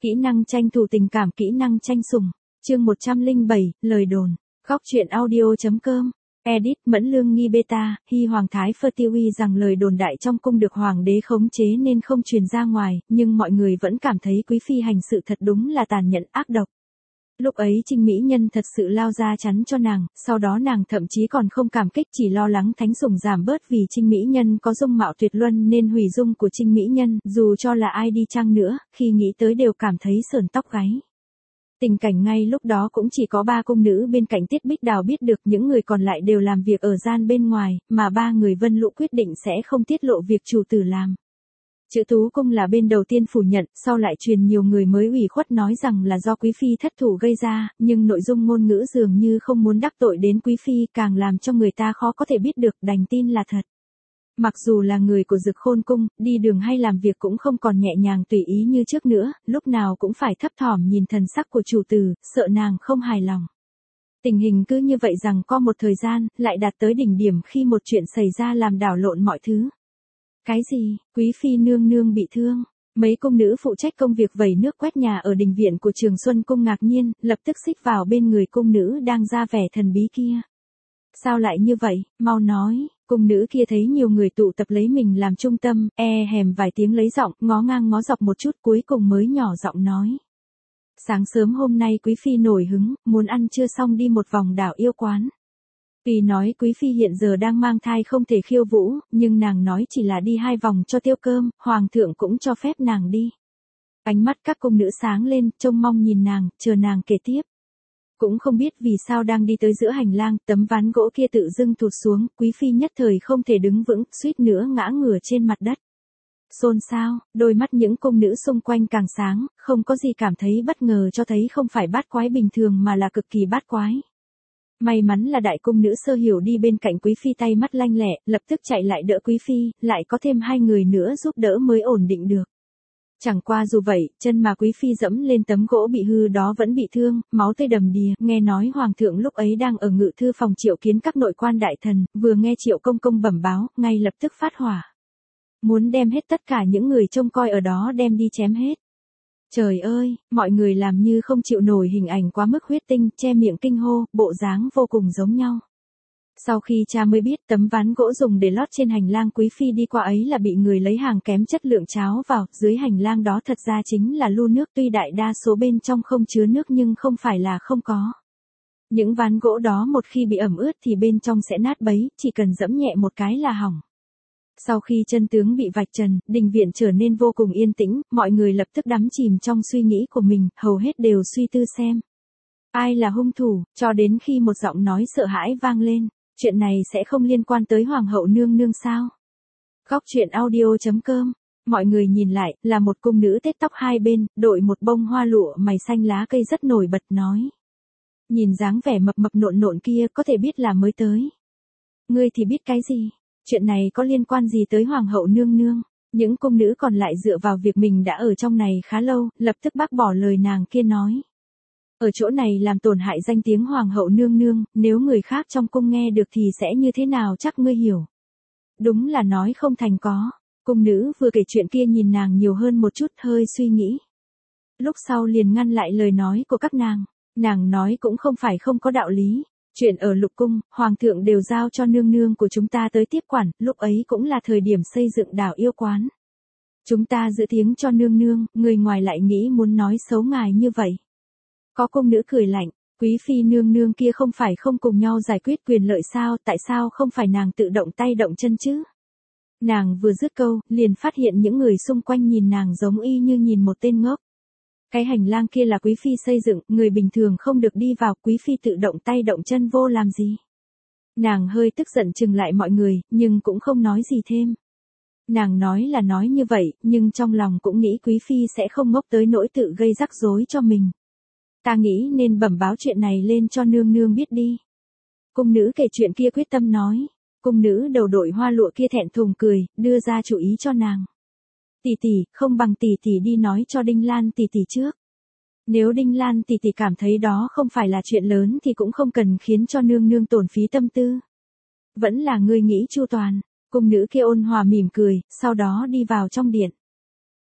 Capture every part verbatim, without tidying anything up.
Kỹ năng tranh thủ tình cảm, kỹ năng tranh sủng. Chương một trăm lẻ bảy, lời đồn. Góc truyện audio.com. Edit Mẫn Lương nghi beta, Hy Hoàng Thái Phơ tiêu uy rằng lời đồn đại trong cung được hoàng đế khống chế nên không truyền ra ngoài, nhưng mọi người vẫn cảm thấy quý phi hành sự thật đúng là tàn nhẫn ác độc. Lúc ấy Trinh Mỹ Nhân thật sự lao ra chắn cho nàng, sau đó nàng thậm chí còn không cảm kích, chỉ lo lắng thánh sủng giảm bớt vì Trinh Mỹ Nhân có dung mạo tuyệt luân nên hủy dung của Trinh Mỹ Nhân, dù cho là ai đi chăng nữa, khi nghĩ tới đều cảm thấy sởn tóc gáy. Tình cảnh ngay lúc đó cũng chỉ có ba cung nữ bên cạnh Tiết Bích Đào biết được, những người còn lại đều làm việc ở gian bên ngoài, mà ba người Vân Lũ quyết định sẽ không tiết lộ việc chủ tử làm. Chữ Tú Cung là bên đầu tiên phủ nhận, sau lại truyền nhiều người mới ủy khuất nói rằng là do quý phi thất thủ gây ra, nhưng nội dung ngôn ngữ dường như không muốn đắc tội đến quý phi, càng làm cho người ta khó có thể biết được, đành tin là thật. Mặc dù là người của Dực Khôn Cung, đi đường hay làm việc cũng không còn nhẹ nhàng tùy ý như trước nữa, lúc nào cũng phải thấp thỏm nhìn thần sắc của chủ tử, sợ nàng không hài lòng. Tình hình cứ như vậy rằng có một thời gian, lại đạt tới đỉnh điểm khi một chuyện xảy ra làm đảo lộn mọi thứ. Cái gì? Quý phi nương nương bị thương. Mấy cung nữ phụ trách công việc vẩy nước quét nhà ở đình viện của Trường Xuân Cung ngạc nhiên, lập tức xích vào bên người cung nữ đang ra vẻ thần bí kia. Sao lại như vậy? Mau nói. Cung nữ kia thấy nhiều người tụ tập lấy mình làm trung tâm, e hèm vài tiếng lấy giọng, ngó ngang ngó dọc một chút cuối cùng mới nhỏ giọng nói. Sáng sớm hôm nay quý phi nổi hứng, muốn ăn trưa xong đi một vòng đảo yêu quán. Vì nói quý phi hiện giờ đang mang thai không thể khiêu vũ, nhưng nàng nói chỉ là đi hai vòng cho tiêu cơm, hoàng thượng cũng cho phép nàng đi. Ánh mắt các cung nữ sáng lên, trông mong nhìn nàng, chờ nàng kể tiếp. Cũng không biết vì sao đang đi tới giữa hành lang, tấm ván gỗ kia tự dưng thụt xuống, quý phi nhất thời không thể đứng vững, suýt nữa ngã ngửa trên mặt đất. Xôn xao, đôi mắt những cung nữ xung quanh càng sáng, không có gì cảm thấy bất ngờ, cho thấy không phải bát quái bình thường mà là cực kỳ bát quái. May mắn là đại cung nữ Sơ Hiểu đi bên cạnh quý phi tay mắt lanh lẹ, lập tức chạy lại đỡ quý phi, lại có thêm hai người nữa giúp đỡ mới ổn định được. Chẳng qua dù vậy, chân mà quý phi dẫm lên tấm gỗ bị hư đó vẫn bị thương, máu tươi đầm đìa, nghe nói hoàng thượng lúc ấy đang ở ngự thư phòng triệu kiến các nội quan đại thần, vừa nghe Triệu công công bẩm báo, ngay lập tức phát hỏa. Muốn đem hết tất cả những người trông coi ở đó đem đi chém hết. Trời ơi, mọi người làm như không chịu nổi hình ảnh quá mức huyết tinh, che miệng kinh hô, bộ dáng vô cùng giống nhau. Sau khi cha mới biết tấm ván gỗ dùng để lót trên hành lang quý phi đi qua ấy là bị người lấy hàng kém chất lượng cháo vào, dưới hành lang đó thật ra chính là lu nước, tuy đại đa số bên trong không chứa nước nhưng không phải là không có. Những ván gỗ đó một khi bị ẩm ướt thì bên trong sẽ nát bấy, chỉ cần dẫm nhẹ một cái là hỏng. Sau khi chân tướng bị vạch trần, đình viện trở nên vô cùng yên tĩnh, mọi người lập tức đắm chìm trong suy nghĩ của mình, hầu hết đều suy tư xem ai là hung thủ, cho đến khi một giọng nói sợ hãi vang lên. Chuyện này sẽ không liên quan tới hoàng hậu nương nương sao? Góc truyện audio.com. Mọi người nhìn lại, là một cung nữ tết tóc hai bên, đội một bông hoa lụa mày xanh lá cây rất nổi bật nói. Nhìn dáng vẻ mập mập nộn nộn kia có thể biết là mới tới. Ngươi thì biết cái gì? Chuyện này có liên quan gì tới hoàng hậu nương nương? Những cung nữ còn lại dựa vào việc mình đã ở trong này khá lâu, lập tức bác bỏ lời nàng kia nói. Ở chỗ này làm tổn hại danh tiếng hoàng hậu nương nương, nếu người khác trong cung nghe được thì sẽ như thế nào chắc ngươi hiểu. Đúng là nói không thành có. Cung nữ vừa kể chuyện kia nhìn nàng nhiều hơn một chút, hơi suy nghĩ. Lúc sau liền ngăn lại lời nói của các nàng. Nàng nói cũng không phải không có đạo lý. Chuyện ở lục cung, hoàng thượng đều giao cho nương nương của chúng ta tới tiếp quản, lúc ấy cũng là thời điểm xây dựng đảo yêu quán. Chúng ta giữ tiếng cho nương nương, người ngoài lại nghĩ muốn nói xấu ngài như vậy. Có cung nữ cười lạnh, quý phi nương nương kia không phải không cùng nhau giải quyết quyền lợi sao, tại sao không phải nàng tự động tay động chân chứ? Nàng vừa dứt câu, liền phát hiện những người xung quanh nhìn nàng giống y như nhìn một tên ngốc. Cái hành lang kia là quý phi xây dựng, người bình thường không được đi vào, quý phi tự động tay động chân vô làm gì? Nàng hơi tức giận chừng lại mọi người, nhưng cũng không nói gì thêm. Nàng nói là nói như vậy, nhưng trong lòng cũng nghĩ quý phi sẽ không ngốc tới nỗi tự gây rắc rối cho mình. Ta nghĩ nên bẩm báo chuyện này lên cho nương nương biết đi. Cung nữ kể chuyện kia quyết tâm nói. Cung nữ đầu đội hoa lụa kia thẹn thùng cười, đưa ra chủ ý cho nàng. Tỷ tỷ, không bằng tỷ tỷ đi nói cho Đinh Lan tỷ tỷ trước. Nếu Đinh Lan tỷ tỷ cảm thấy đó không phải là chuyện lớn thì cũng không cần khiến cho nương nương tổn phí tâm tư. Vẫn là ngươi nghĩ chu toàn. Cung nữ kia ôn hòa mỉm cười, sau đó đi vào trong điện.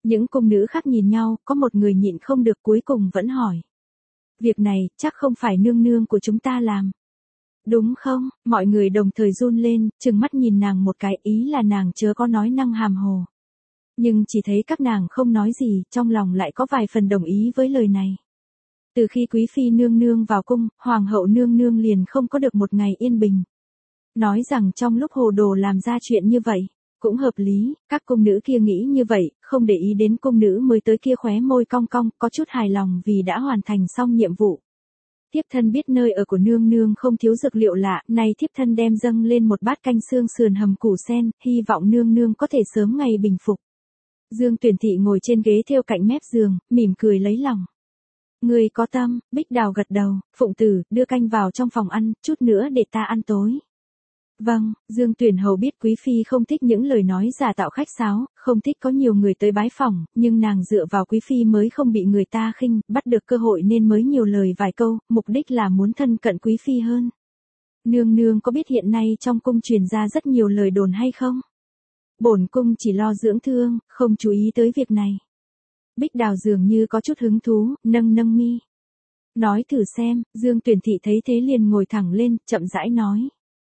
Những cung nữ khác nhìn nhau, có một người nhịn không được cuối cùng vẫn hỏi. Việc này, chắc không phải nương nương của chúng ta làm. Đúng không? Mọi người đồng thời run lên, trừng mắt nhìn nàng một cái, ý là nàng chớ có nói năng hàm hồ. Nhưng chỉ thấy các nàng không nói gì, trong lòng lại có vài phần đồng ý với lời này. Từ khi quý phi nương nương vào cung, hoàng hậu nương nương liền không có được một ngày yên bình. Nói rằng trong lúc hồ đồ làm ra chuyện như vậy, cũng hợp lý, các cung nữ kia nghĩ như vậy, không để ý đến cung nữ mới tới kia khóe môi cong cong, có chút hài lòng vì đã hoàn thành xong nhiệm vụ. Thiếp thân biết nơi ở của nương nương không thiếu dược liệu lạ, nay thiếp thân đem dâng lên một bát canh xương sườn hầm củ sen, hy vọng nương nương có thể sớm ngày bình phục. Dương Tuyển Thị ngồi trên ghế theo cạnh mép giường, mỉm cười lấy lòng. Người có tâm, Bích Đào gật đầu, Phụng Tử, đưa canh vào trong phòng ăn, chút nữa để ta ăn tối. Vâng, Dương Tuyển Hầu biết quý phi không thích những lời nói giả tạo khách sáo, không thích có nhiều người tới bái phỏng, nhưng nàng dựa vào quý phi mới không bị người ta khinh, bắt được cơ hội nên mới nhiều lời vài câu, mục đích là muốn thân cận quý phi hơn. Nương nương có biết hiện nay trong cung truyền ra rất nhiều lời đồn hay không? Bổn cung chỉ lo dưỡng thương, không chú ý tới việc này. Bích Đào dường như có chút hứng thú, nâng nâng mi. Nói thử xem, Dương Tuyển Thị thấy thế liền ngồi thẳng lên, chậm rãi nói.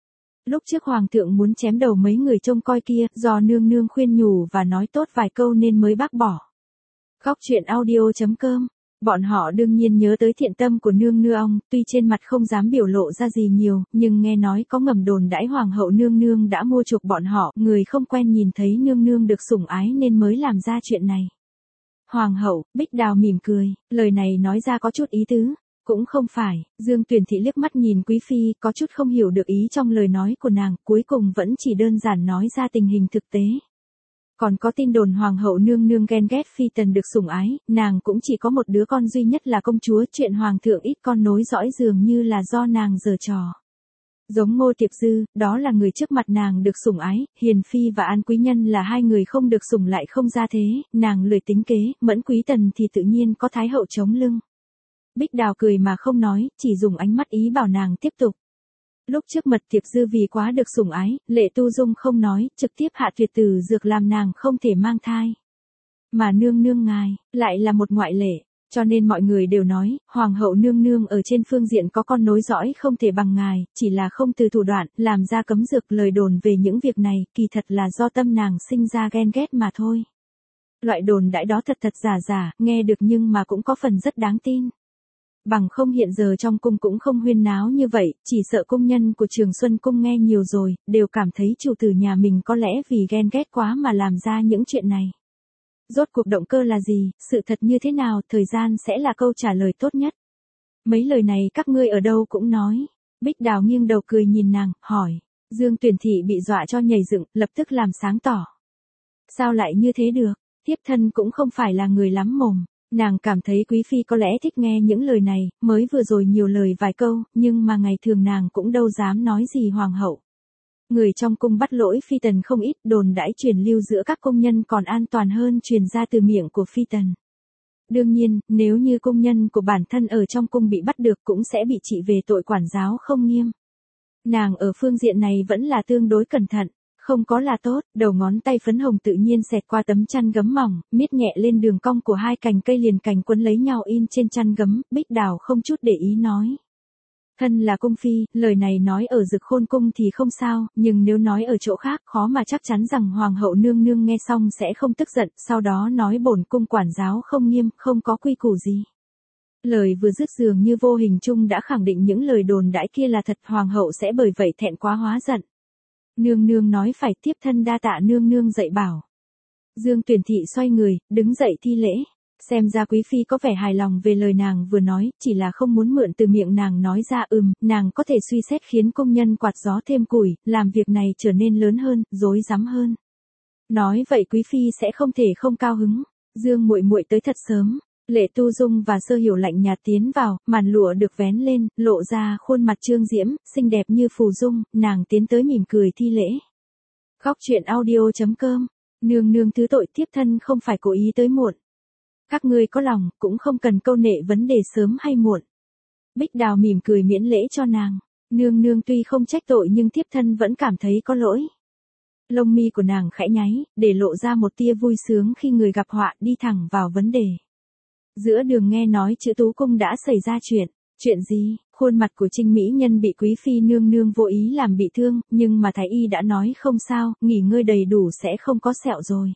Lúc trước hoàng thượng muốn chém đầu mấy người trông coi kia, do nương nương khuyên nhủ và nói tốt vài câu nên mới bác bỏ. Góc truyện audio chấm com. Bọn họ đương nhiên nhớ tới thiện tâm của nương nương, tuy trên mặt không dám biểu lộ ra gì nhiều, nhưng nghe nói có ngầm đồn đãi hoàng hậu nương nương đã mua chuộc bọn họ, người không quen nhìn thấy nương nương được sủng ái nên mới làm ra chuyện này. Hoàng hậu, Bích Đào mỉm cười, lời này nói ra có chút ý tứ. Cũng không phải, Dương Tuyển Thị liếc mắt nhìn quý phi, có chút không hiểu được ý trong lời nói của nàng, cuối cùng vẫn chỉ đơn giản nói ra tình hình thực tế. Còn có tin đồn hoàng hậu nương nương ghen ghét phi tần được sủng ái, nàng cũng chỉ có một đứa con duy nhất là công chúa, chuyện hoàng thượng ít con nối dõi dường như là do nàng giở trò. Giống Ngô Tiệp Dư, đó là người trước mặt nàng được sủng ái, Hiền Phi và An Quý Nhân là hai người không được sủng lại không ra thế, nàng lười tính kế, Mẫn Quý Tần thì tự nhiên có Thái hậu chống lưng. Bích Đào cười mà không nói, chỉ dùng ánh mắt ý bảo nàng tiếp tục. Lúc trước Mật Tiệp Dư vì quá được sủng ái, Lệ Tu Dung không nói, trực tiếp hạ tuyệt tử dược làm nàng không thể mang thai. Mà nương nương ngài, lại là một ngoại lệ, cho nên mọi người đều nói, hoàng hậu nương nương ở trên phương diện có con nối dõi không thể bằng ngài, chỉ là không từ thủ đoạn, làm ra cấm dược. Lời đồn về những việc này, kỳ thật là do tâm nàng sinh ra ghen ghét mà thôi. Loại đồn đãi đó thật thật giả giả, nghe được nhưng mà cũng có phần rất đáng tin. Bằng không hiện giờ trong cung cũng không huyên náo như vậy, chỉ sợ cung nhân của Trường Xuân Cung nghe nhiều rồi, đều cảm thấy chủ tử nhà mình có lẽ vì ghen ghét quá mà làm ra những chuyện này. Rốt cuộc động cơ là gì, sự thật như thế nào, thời gian sẽ là câu trả lời tốt nhất. Mấy lời này các ngươi ở đâu cũng nói. Bích Đào nghiêng đầu cười nhìn nàng, hỏi. Dương Tuyển Thị bị dọa cho nhảy dựng, lập tức làm sáng tỏ. Sao lại như thế được, thiếp thân cũng không phải là người lắm mồm. Nàng cảm thấy quý phi có lẽ thích nghe những lời này, mới vừa rồi nhiều lời vài câu, nhưng mà ngày thường nàng cũng đâu dám nói gì hoàng hậu. Người trong cung bắt lỗi phi tần không ít, đồn đãi truyền lưu giữa các công nhân còn an toàn hơn truyền ra từ miệng của phi tần. Đương nhiên, nếu như công nhân của bản thân ở trong cung bị bắt được cũng sẽ bị trị về tội quản giáo không nghiêm. Nàng ở phương diện này vẫn là tương đối cẩn thận. Không có là tốt, đầu ngón tay phấn hồng tự nhiên xẹt qua tấm chăn gấm mỏng, miết nhẹ lên đường cong của hai cành cây liền cành quấn lấy nhau in trên chăn gấm, Bích Đào không chút để ý nói. Thân là cung phi, lời này nói ở Dực Khôn cung thì không sao, nhưng nếu nói ở chỗ khác khó mà chắc chắn rằng hoàng hậu nương nương nghe xong sẽ không tức giận, sau đó nói bổn cung quản giáo không nghiêm, không có quy củ gì. Lời vừa dứt dường như vô hình chung đã khẳng định những lời đồn đãi kia là thật, hoàng hậu sẽ bởi vậy thẹn quá hóa giận. Nương nương nói phải, tiếp thân đa tạ nương nương dạy bảo. Dương Tuyển Thị xoay người, đứng dậy thi lễ. Xem ra quý phi có vẻ hài lòng về lời nàng vừa nói, chỉ là không muốn mượn từ miệng nàng nói ra ừm, nàng có thể suy xét khiến công nhân quạt gió thêm củi, làm việc này trở nên lớn hơn, rối rắm hơn. Nói vậy quý phi sẽ không thể không cao hứng. Dương muội muội tới thật sớm. Lệ Tu Dung và Sơ Hiểu lạnh nhạt tiến vào, màn lụa được vén lên, lộ ra khuôn mặt trương diễm, xinh đẹp như phù dung, nàng tiến tới mỉm cười thi lễ. Góc truyện audio chấm com. Nương nương thứ tội, thiếp thân không phải cố ý tới muộn. Các ngươi có lòng, cũng không cần câu nệ vấn đề sớm hay muộn. Bích Đào mỉm cười miễn lễ cho nàng. Nương nương tuy không trách tội nhưng thiếp thân vẫn cảm thấy có lỗi. Lông mi của nàng khẽ nháy, để lộ ra một tia vui sướng khi người gặp họa, đi thẳng vào vấn đề. Giữa đường nghe nói Chữ Tú Cung đã xảy ra chuyện. Chuyện gì? Khuôn mặt của Trinh Mỹ Nhân bị quý phi nương nương vô ý làm bị thương, nhưng mà thái y đã nói không sao, nghỉ ngơi đầy đủ sẽ không có sẹo rồi.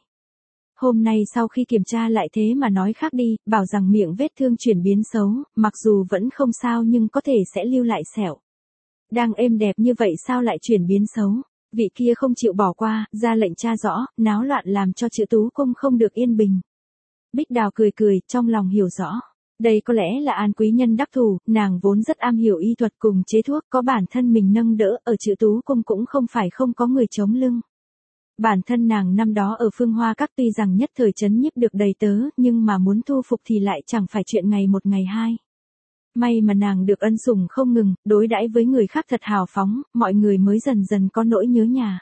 Hôm nay sau khi kiểm tra lại thế mà nói khác đi, bảo rằng miệng vết thương chuyển biến xấu, mặc dù vẫn không sao nhưng có thể sẽ lưu lại sẹo. Đang êm đẹp như vậy sao lại chuyển biến xấu? Vị kia không chịu bỏ qua, ra lệnh tra rõ, náo loạn làm cho Chữ Tú Cung không được yên bình. Bích Đào cười cười, trong lòng hiểu rõ. Đây có lẽ là An quý nhân đắc thủ, nàng vốn rất am hiểu y thuật cùng chế thuốc, có bản thân mình nâng đỡ, ở Chữ Tú Cung cũng không phải không có người chống lưng. Bản thân nàng năm đó ở Phương Hoa Các tuy rằng nhất thời chấn nhiếp được đầy tớ, nhưng mà muốn thu phục thì lại chẳng phải chuyện ngày một ngày hai. May mà nàng được ân sủng không ngừng, đối đãi với người khác thật hào phóng, mọi người mới dần dần có nỗi nhớ nhà.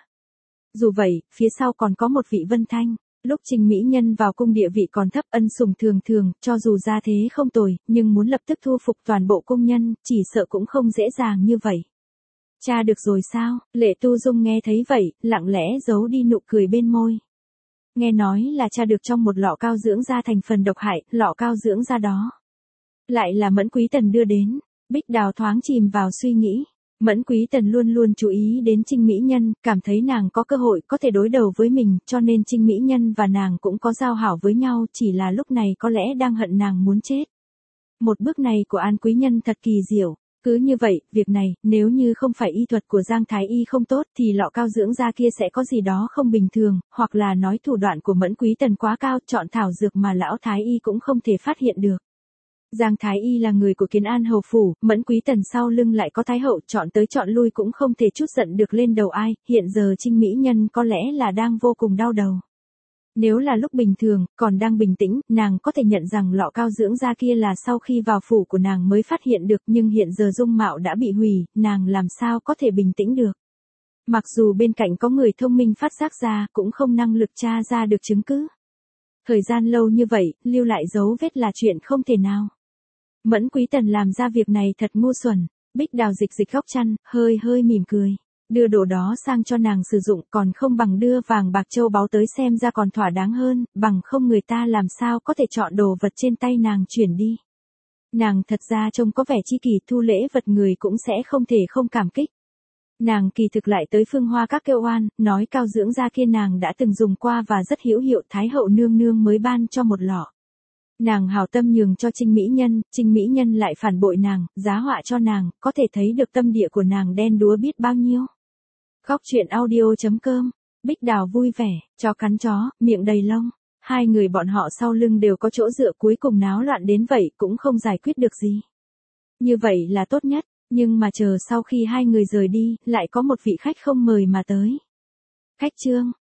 Dù vậy, phía sau còn có một vị Vân Thanh. Lúc Trình Mỹ Nhân vào cung địa vị còn thấp, ân sủng thường thường, cho dù ra thế không tồi, nhưng muốn lập tức thu phục toàn bộ cung nhân, chỉ sợ cũng không dễ dàng như vậy. Cha được rồi sao? Lệ Tu Dung nghe thấy vậy, lặng lẽ giấu đi nụ cười bên môi. Nghe nói là cha được trong một lọ cao dưỡng da thành phần độc hại, lọ cao dưỡng da đó lại là Mẫn Quý Tần đưa đến. Bích Đào thoáng chìm vào suy nghĩ. Mẫn Quý Tần luôn luôn chú ý đến Trinh Mỹ Nhân, cảm thấy nàng có cơ hội có thể đối đầu với mình, cho nên Trinh Mỹ Nhân và nàng cũng có giao hảo với nhau, chỉ là lúc này có lẽ đang hận nàng muốn chết. Một bước này của An quý nhân thật kỳ diệu. Cứ như vậy, việc này, nếu như không phải y thuật của Giang Thái Y không tốt thì lọ cao dưỡng da kia sẽ có gì đó không bình thường, hoặc là nói thủ đoạn của Mẫn Quý Tần quá cao, chọn thảo dược mà lão Thái Y cũng không thể phát hiện được. Giang Thái Y là người của Kiến An Hầu Phủ, Mẫn Quý Tần sau lưng lại có Thái Hậu, chọn tới chọn lui cũng không thể chút giận được lên đầu ai, hiện giờ Trinh Mỹ Nhân có lẽ là đang vô cùng đau đầu. Nếu là lúc bình thường, còn đang bình tĩnh, nàng có thể nhận rằng lọ cao dưỡng da kia là sau khi vào phủ của nàng mới phát hiện được, nhưng hiện giờ dung mạo đã bị hủy, nàng làm sao có thể bình tĩnh được. Mặc dù bên cạnh có người thông minh phát giác ra, cũng không năng lực tra ra được chứng cứ. Thời gian lâu như vậy, lưu lại dấu vết là chuyện không thể nào. Mẫn Quý Tần làm ra việc này thật ngu xuẩn. Bích Đào dịch dịch góc chăn, hơi hơi mỉm cười. Đưa đồ đó sang cho nàng sử dụng còn không bằng đưa vàng bạc châu báu tới, xem ra còn thỏa đáng hơn, bằng không người ta làm sao có thể chọn đồ vật trên tay nàng chuyển đi. Nàng thật ra trông có vẻ chi kỷ, thu lễ vật người cũng sẽ không thể không cảm kích. Nàng kỳ thực lại tới Phương Hoa Các kêu oan, nói cao dưỡng da kia nàng đã từng dùng qua và rất hữu hiệu, Thái Hậu nương nương mới ban cho một lọ. Nàng hảo tâm nhường cho Trinh Mỹ Nhân, Trinh Mỹ Nhân lại phản bội nàng, giá họa cho nàng, có thể thấy được tâm địa của nàng đen đúa biết bao nhiêu. Góc truyện audio chấm com, Bích Đào vui vẻ, chó cắn chó, miệng đầy lông. Hai người bọn họ sau lưng đều có chỗ dựa, cuối cùng náo loạn đến vậy cũng không giải quyết được gì. Như vậy là tốt nhất, nhưng mà chờ sau khi hai người rời đi, lại có một vị khách không mời mà tới. Khách Trương,